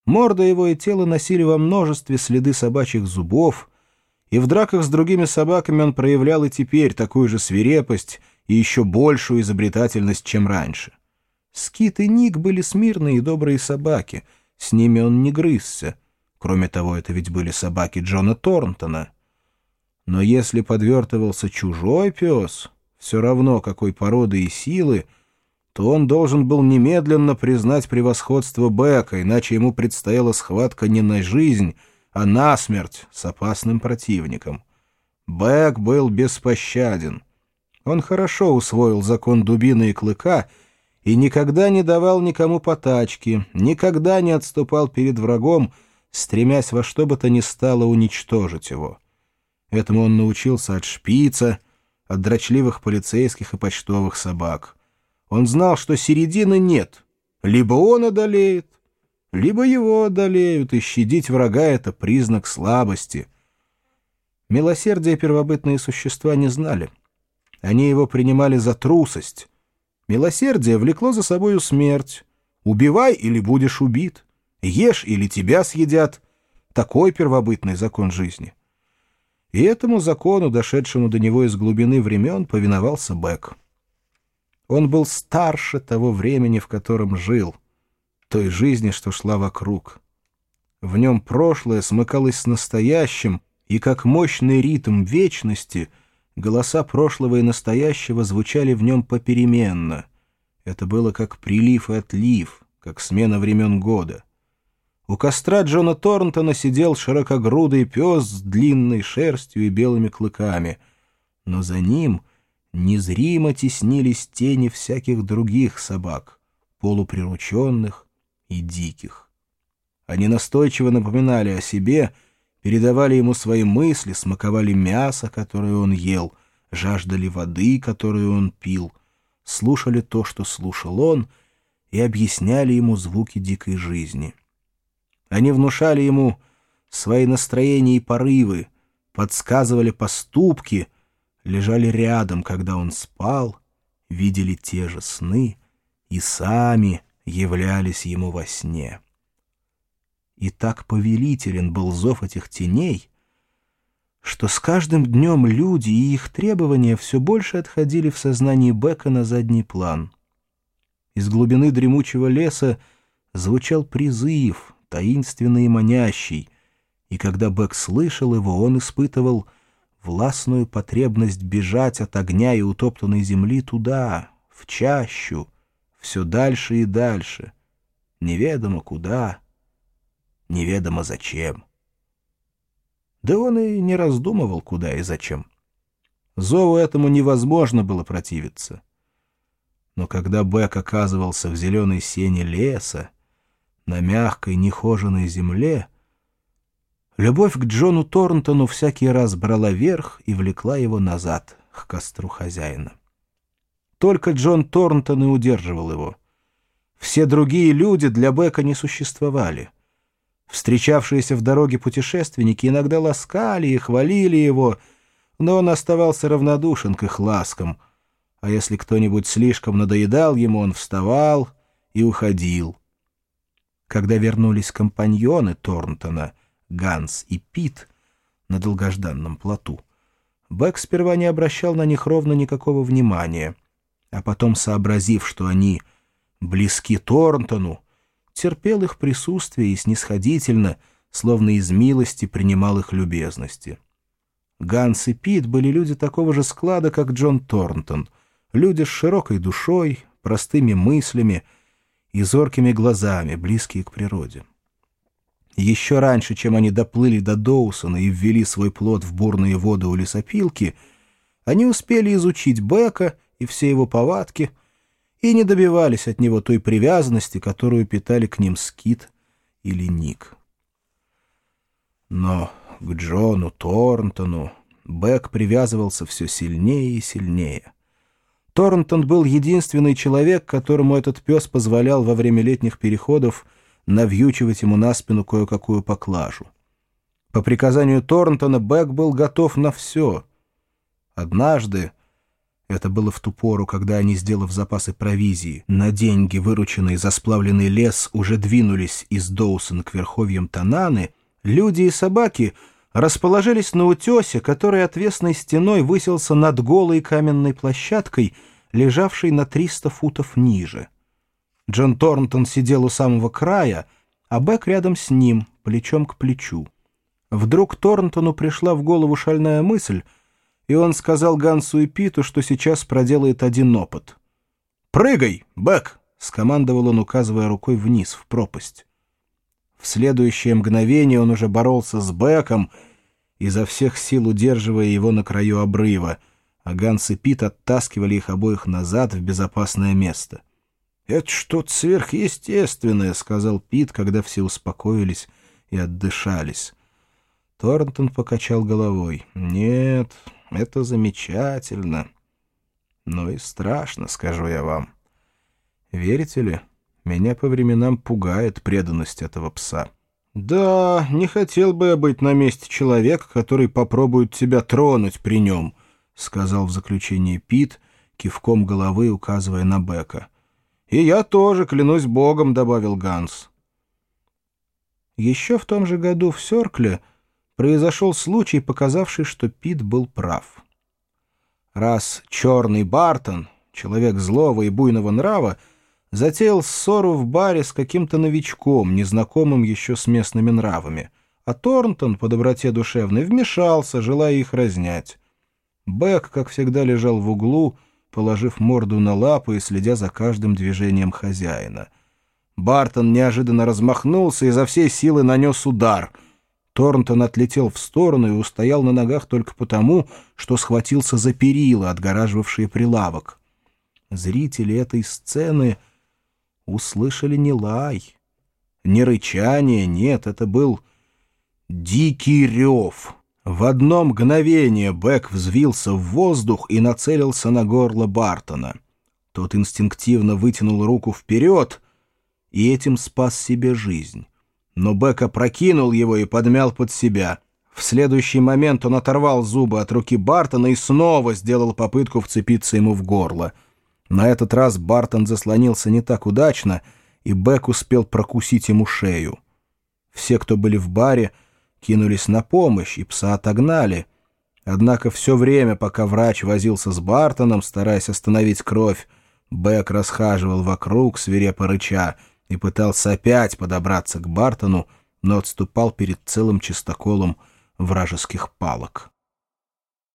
Морда его и тело носили во множестве следы собачьих зубов, и в драках с другими собаками он проявлял и теперь такую же свирепость и еще большую изобретательность, чем раньше. Скит и Ник были смирные и добрые собаки, с ними он не грызся. Кроме того, это ведь были собаки Джона Торнтона. Но если подвертывался чужой пес, все равно какой породы и силы, то он должен был немедленно признать превосходство Бека, иначе ему предстояла схватка не на жизнь, а на смерть с опасным противником. Бек был беспощаден. Он хорошо усвоил закон дубины и клыка и никогда не давал никому потачки, никогда не отступал перед врагом, стремясь во что бы то ни стало уничтожить его. Этому он научился от шпица, от дрочливых полицейских и почтовых собак. Он знал, что середины нет. Либо он одолеет, либо его одолеют, и щадить врага — это признак слабости. Милосердия первобытные существа не знали. Они его принимали за трусость. Милосердие влекло за собою смерть. Убивай, или будешь убит. Ешь, или тебя съедят. Такой первобытный закон жизни. И этому закону, дошедшему до него из глубины времен, повиновался Бек. Он был старше того времени, в котором жил, той жизни, что шла вокруг. В нем прошлое смыкалось с настоящим, и как мощный ритм вечности голоса прошлого и настоящего звучали в нем попеременно. Это было как прилив и отлив, как смена времен года. У костра Джона Торнтона сидел широкогрудый пес с длинной шерстью и белыми клыками, но за ним незримо теснились тени всяких других собак, полуприрученных и диких. Они настойчиво напоминали о себе, передавали ему свои мысли, смаковали мясо, которое он ел, жаждали воды, которую он пил, слушали то, что слушал он, и объясняли ему звуки дикой жизни. Они внушали ему свои настроения и порывы, подсказывали поступки, лежали рядом, когда он спал, видели те же сны и сами являлись ему во сне. И так повелителен был зов этих теней, что с каждым днем люди и их требования все больше отходили в сознании Бека на задний план. Из глубины дремучего леса звучал призыв, таинственный и манящий, и когда Бек слышал его, он испытывал властную потребность бежать от огня и утоптанной земли туда, в чащу, все дальше и дальше, неведомо куда, неведомо зачем. Да он и не раздумывал, куда и зачем. Зову этому невозможно было противиться. Но когда Бек оказывался в зеленой сене леса, на мягкой нехоженой земле, любовь к Джону Торнтону всякий раз брала верх и влекла его назад, к костру хозяина. Только Джон Торнтон и удерживал его. Все другие люди для Бека не существовали. Встречавшиеся в дороге путешественники иногда ласкали и хвалили его, но он оставался равнодушен к их ласкам, а если кто-нибудь слишком надоедал ему, он вставал и уходил. Когда вернулись компаньоны Торнтона, Ганс и Пит, на долгожданном плоту, Бек сперва не обращал на них ровно никакого внимания, а потом, сообразив, что они близки Торнтону, терпел их присутствие и снисходительно, словно из милости, принимал их любезности. Ганс и Пит были люди такого же склада, как Джон Торнтон, люди с широкой душой, простыми мыслями и зоркими глазами, близкие к природе. Еще раньше, чем они доплыли до Доусона и ввели свой плот в бурные воды у лесопилки, они успели изучить Бека и все его повадки и не добивались от него той привязанности, которую питали к ним Скит или Ник. Но к Джону Торнтону Бек привязывался все сильнее и сильнее. Торнтон был единственный человек, которому этот пес позволял во время летних переходов навьючивать ему на спину кое-какую поклажу. По приказанию Торнтона Бек был готов на все. Однажды, Это было в ту пору, когда они, сделав запасы провизии, на деньги, вырученные за сплавленный лес, уже двинулись из Доусона к верховьям Тананы. Люди и собаки расположились на утесе, который отвесной стеной высился над голой каменной площадкой, лежавшей на 300 футов ниже. Джон Торнтон сидел у самого края, а Бек рядом с ним, плечом к плечу. Вдруг Торнтону пришла в голову шальная мысль, и он сказал Гансу и Питу, что сейчас проделает один опыт. «Прыгай, Бек!» — скомандовал он, указывая рукой вниз, в пропасть. В следующее мгновение он уже боролся с Беком, изо всех сил удерживая его на краю обрыва, а Ганс и Пит оттаскивали их обоих назад в безопасное место. «Это что-то сверхъестественное», — сказал Пит, когда все успокоились и отдышались. Торнтон покачал головой. «Нет, это замечательно. Но и страшно, скажу я вам. Верите ли, меня по временам пугает преданность этого пса. Да, не хотел бы я быть на месте человека, который попробует тебя тронуть при нем», — сказал в заключение Пит, кивком головы указывая на Бека. «И я тоже, клянусь богом», — добавил Ганс. Еще в том же году в Сёркле произошел случай, показавший, что Пит был прав. Раз черный Бартон, человек злого и буйного нрава, затеял ссору в баре с каким-то новичком, незнакомым еще с местными нравами, а Торнтон по доброте душевной вмешался, желая их разнять. Бек, как всегда, лежал в углу, положив морду на лапы и следя за каждым движением хозяина. Бартон неожиданно размахнулся и изо всей силы нанес удар. Торнтон отлетел в сторону и устоял на ногах только потому, что схватился за перила, отгораживавшие прилавок. Зрители этой сцены услышали не лай, не рычание, нет, это был дикий рев. В одно мгновение Бек взвился в воздух и нацелился на горло Бартона. Тот инстинктивно вытянул руку вперед и этим спас себе жизнь. Но Бек опрокинул его и подмял под себя. В следующий момент он оторвал зубы от руки Бартона и снова сделал попытку вцепиться ему в горло. На этот раз Бартон заслонился не так удачно, и Бек успел прокусить ему шею. Все, кто были в баре, кинулись на помощь, и пса отогнали. Однако все время, пока врач возился с Бартоном, стараясь остановить кровь, Бек расхаживал вокруг, свирепо рыча, и пытался опять подобраться к Бартону, но отступал перед целым чистоколом вражеских палок.